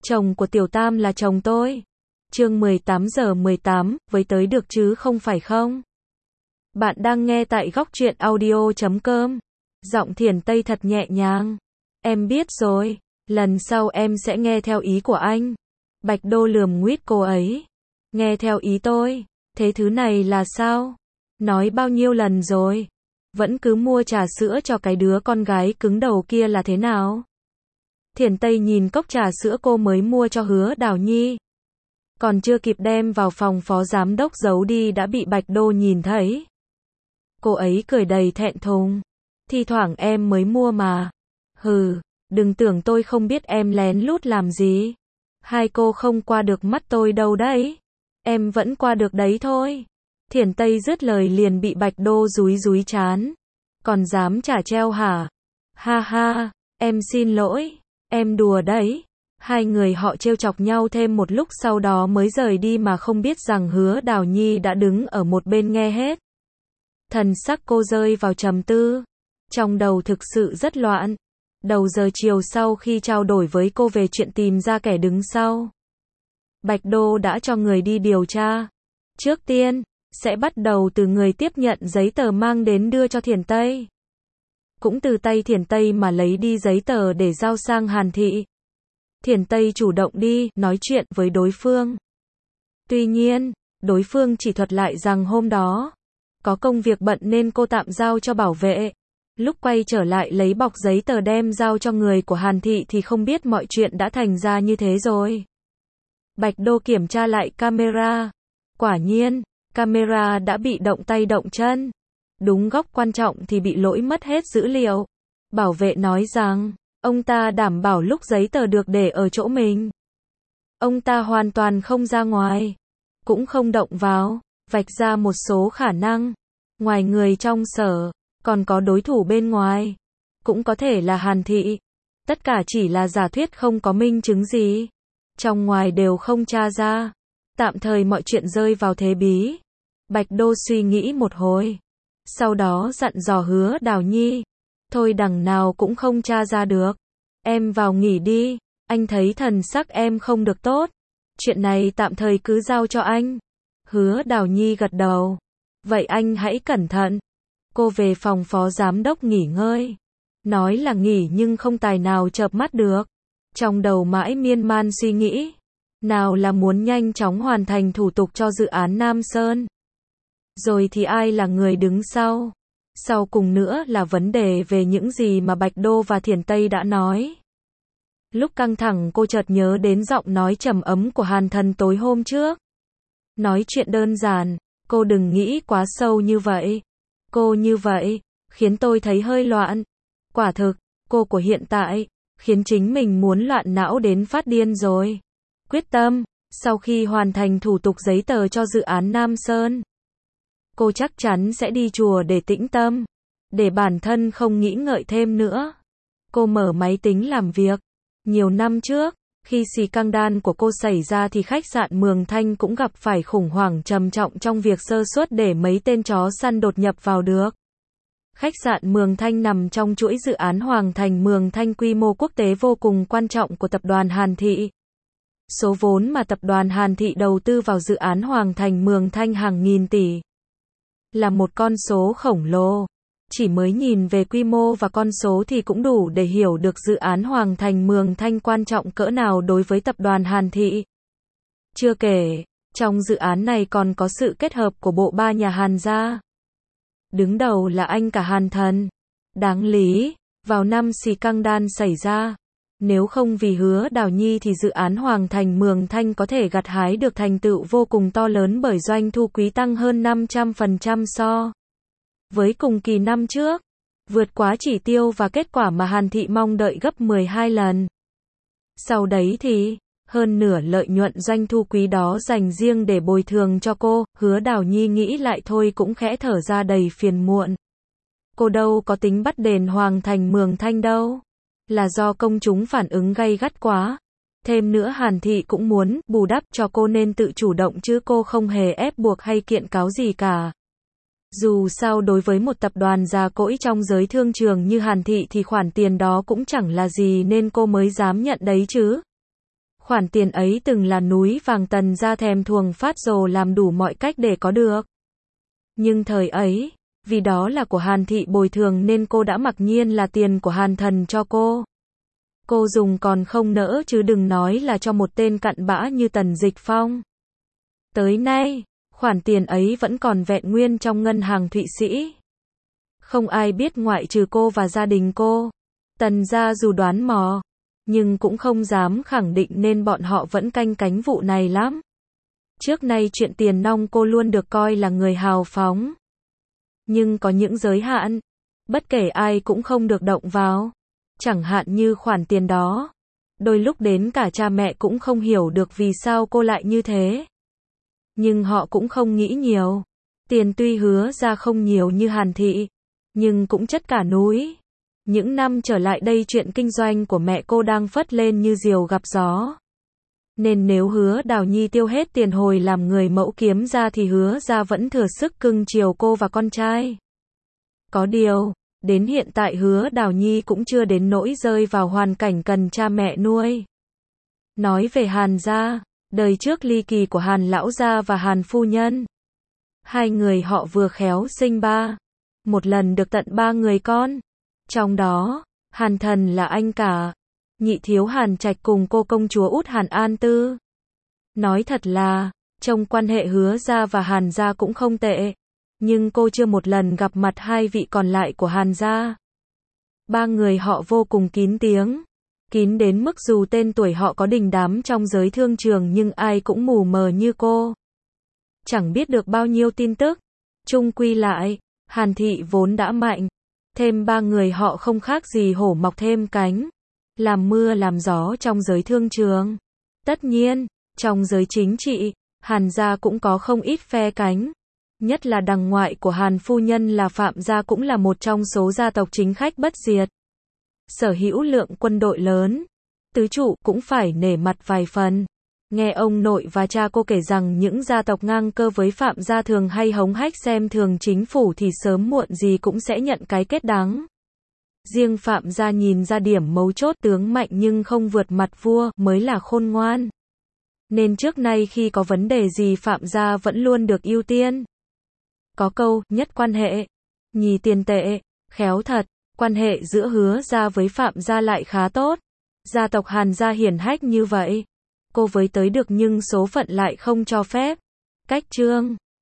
Chồng của Tiểu Tam là chồng tôi. Chương 18:18, với tới được chứ không phải không? Bạn đang nghe tại góc truyện audio.com. Giọng Thiển Tây thật nhẹ nhàng. Em biết rồi, lần sau em sẽ nghe theo ý của anh. Bạch Đô lườm nguýt cô ấy. Nghe theo ý tôi? Thế thứ này là sao? Nói bao nhiêu lần rồi? Vẫn cứ mua trà sữa cho cái đứa con gái cứng đầu kia là thế nào? Thiển Tây nhìn cốc trà sữa cô mới mua cho Hứa Đào Nhi. Còn chưa kịp đem vào phòng phó giám đốc giấu đi đã bị Bạch Đô nhìn thấy. Cô ấy cười đầy thẹn thùng. Thi thoảng em mới mua mà. Hừ, đừng tưởng tôi không biết em lén lút làm gì. Hai cô không qua được mắt tôi đâu đấy. Em vẫn qua được đấy thôi. Thiển Tây dứt lời liền bị Bạch Đô dúi dúi trán. Còn dám trả treo hả? Ha ha, em xin lỗi. Em đùa đấy. Hai người họ trêu chọc nhau thêm một lúc sau đó mới rời đi mà không biết rằng Hứa Đào Nhi đã đứng ở một bên nghe hết. Thần sắc cô rơi vào trầm tư. Trong đầu thực sự rất loạn. Đầu giờ chiều sau khi trao đổi với cô về chuyện tìm ra kẻ đứng sau, Bạch Đô đã cho người đi điều tra. Trước tiên, sẽ bắt đầu từ người tiếp nhận giấy tờ mang đến đưa cho Thiển Tây. Cũng từ tay Thiển Tây mà lấy đi giấy tờ để giao sang Hàn Thị. Thiển Tây chủ động đi, nói chuyện với đối phương. Tuy nhiên, đối phương chỉ thuật lại rằng hôm đó có công việc bận nên cô tạm giao cho bảo vệ. Lúc quay trở lại lấy bọc giấy tờ đem giao cho người của Hàn Thị thì không biết mọi chuyện đã thành ra như thế rồi. Bạch Đô kiểm tra lại camera. Quả nhiên, camera đã bị động tay động chân. Đúng góc quan trọng thì bị lỗi mất hết dữ liệu. Bảo vệ nói rằng, ông ta đảm bảo lúc giấy tờ được để ở chỗ mình. Ông ta hoàn toàn không ra ngoài, cũng không động vào, vạch ra một số khả năng. Ngoài người trong sở, còn có đối thủ bên ngoài. Cũng có thể là Hàn Thị. Tất cả chỉ là giả thuyết không có minh chứng gì. Trong ngoài đều không tra ra. Tạm thời mọi chuyện rơi vào thế bí. Bạch Đô suy nghĩ một hồi. Sau đó dặn dò Hứa Đào Nhi. Thôi đằng nào cũng không tra ra được. Em vào nghỉ đi. Anh thấy thần sắc em không được tốt. Chuyện này tạm thời cứ giao cho anh. Hứa Đào Nhi gật đầu. Vậy anh hãy cẩn thận. Cô về phòng phó giám đốc nghỉ ngơi. Nói là nghỉ nhưng không tài nào chợp mắt được. Trong đầu mãi miên man suy nghĩ. Nào là muốn nhanh chóng hoàn thành thủ tục cho dự án Nam Sơn. Rồi thì ai là người đứng sau. Sau cùng nữa là vấn đề về những gì mà Bạch Đô và Thiển Tây đã nói. Lúc căng thẳng cô chợt nhớ đến giọng nói trầm ấm của Hàn Thần tối hôm trước. Nói chuyện đơn giản, cô đừng nghĩ quá sâu như vậy. Cô như vậy, khiến tôi thấy hơi loạn. Quả thực, cô của hiện tại, khiến chính mình muốn loạn não đến phát điên rồi. Quyết tâm, sau khi hoàn thành thủ tục giấy tờ cho dự án Nam Sơn, cô chắc chắn sẽ đi chùa để tĩnh tâm, để bản thân không nghĩ ngợi thêm nữa. Cô mở máy tính làm việc. Nhiều năm trước, khi scandal của cô xảy ra thì khách sạn Mường Thanh cũng gặp phải khủng hoảng trầm trọng trong việc sơ suất để mấy tên chó săn đột nhập vào được. Khách sạn Mường Thanh nằm trong chuỗi dự án Hoàng Thành Mường Thanh quy mô quốc tế vô cùng quan trọng của tập đoàn Hàn Thị. Số vốn mà tập đoàn Hàn Thị đầu tư vào dự án Hoàng Thành Mường Thanh hàng nghìn tỷ. Là một con số khổng lồ. Chỉ mới nhìn về quy mô và con số thì cũng đủ để hiểu được dự án Hoàng Thành Mường Thanh quan trọng cỡ nào đối với tập đoàn Hàn Thị. Chưa kể, trong dự án này còn có sự kết hợp của bộ ba nhà Hàn gia. Đứng đầu là anh cả Hàn Thần. Đáng lý, vào năm scandal xảy ra, nếu không vì Hứa Đào Nhi thì dự án Hoàng Thành Mường Thanh có thể gặt hái được thành tựu vô cùng to lớn bởi doanh thu quý tăng hơn 500% so với cùng kỳ năm trước, vượt quá chỉ tiêu và kết quả mà Hàn Thị mong đợi gấp 12 lần. Sau đấy thì, hơn nửa lợi nhuận doanh thu quý đó dành riêng để bồi thường cho cô. Hứa Đào Nhi nghĩ lại thôi cũng khẽ thở ra đầy phiền muộn. Cô đâu có tính bắt đền Hoàng Thành Mường Thanh đâu. Là do công chúng phản ứng gay gắt quá. Thêm nữa Hàn Thị cũng muốn bù đắp cho cô nên tự chủ động chứ cô không hề ép buộc hay kiện cáo gì cả. Dù sao đối với một tập đoàn già cỗi trong giới thương trường như Hàn Thị thì khoản tiền đó cũng chẳng là gì nên cô mới dám nhận đấy chứ. Khoản tiền ấy từng là núi vàng Tần gia thèm thuồng phát rồ làm đủ mọi cách để có được. Nhưng thời ấy, vì đó là của Hàn thị bồi thường nên cô đã mặc nhiên là tiền của Hàn Thần cho cô. Cô dùng còn không nỡ chứ đừng nói là cho một tên cặn bã như Tần Dịch Phong. Tới nay, khoản tiền ấy vẫn còn vẹn nguyên trong ngân hàng Thụy Sĩ. Không ai biết ngoại trừ cô và gia đình cô. Tần gia dù đoán mò, nhưng cũng không dám khẳng định nên bọn họ vẫn canh cánh vụ này lắm. Trước nay chuyện tiền nong cô luôn được coi là người hào phóng. Nhưng có những giới hạn, bất kể ai cũng không được động vào. Chẳng hạn như khoản tiền đó. Đôi lúc đến cả cha mẹ cũng không hiểu được vì sao cô lại như thế. Nhưng họ cũng không nghĩ nhiều. Tiền tuy hứa ra không nhiều như Hàn thị, nhưng cũng chất cả núi. Những năm trở lại đây chuyện kinh doanh của mẹ cô đang phất lên như diều gặp gió. Nên nếu Hứa Đào Nhi tiêu hết tiền hồi làm người mẫu kiếm ra thì Hứa ra vẫn thừa sức cưng chiều cô và con trai. Có điều, đến hiện tại Hứa Đào Nhi cũng chưa đến nỗi rơi vào hoàn cảnh cần cha mẹ nuôi. Nói về Hàn gia, đời trước ly kỳ của Hàn lão gia và Hàn phu nhân. Hai người họ vừa khéo sinh một lần được tận 3 người con. Trong đó, Hàn Thần là anh cả, nhị thiếu Hàn Trạch cùng cô công chúa út Hàn An Tư. Nói thật là, trong quan hệ Hứa gia và Hàn gia cũng không tệ, nhưng cô chưa một lần gặp mặt hai vị còn lại của Hàn gia. 3 người họ vô cùng kín tiếng, kín đến mức dù tên tuổi họ có đình đám trong giới thương trường nhưng ai cũng mù mờ như cô. Chẳng biết được bao nhiêu tin tức. Chung quy lại, Hàn thị vốn đã mạnh, thêm 3 người họ không khác gì hổ mọc thêm cánh, làm mưa làm gió trong giới thương trường. Tất nhiên, trong giới chính trị, Hàn gia cũng có không ít phe cánh. Nhất là đằng ngoại của Hàn phu nhân là Phạm gia cũng là một trong số gia tộc chính khách bất diệt. Sở hữu lượng quân đội lớn, tứ trụ cũng phải nể mặt vài phần. Nghe ông nội và cha cô kể rằng những gia tộc ngang cơ với Phạm gia thường hay hống hách xem thường chính phủ thì sớm muộn gì cũng sẽ nhận cái kết đắng. Riêng Phạm gia nhìn ra điểm mấu chốt tướng mạnh nhưng không vượt mặt vua mới là khôn ngoan. Nên trước nay khi có vấn đề gì Phạm gia vẫn luôn được ưu tiên. Có câu, nhất quan hệ, nhì tiền tệ, khéo thật, quan hệ giữa Hứa gia với Phạm gia lại khá tốt. Gia tộc Hàn gia hiển hách như vậy, cô với tới được nhưng số phận lại không cho phép. Cách chương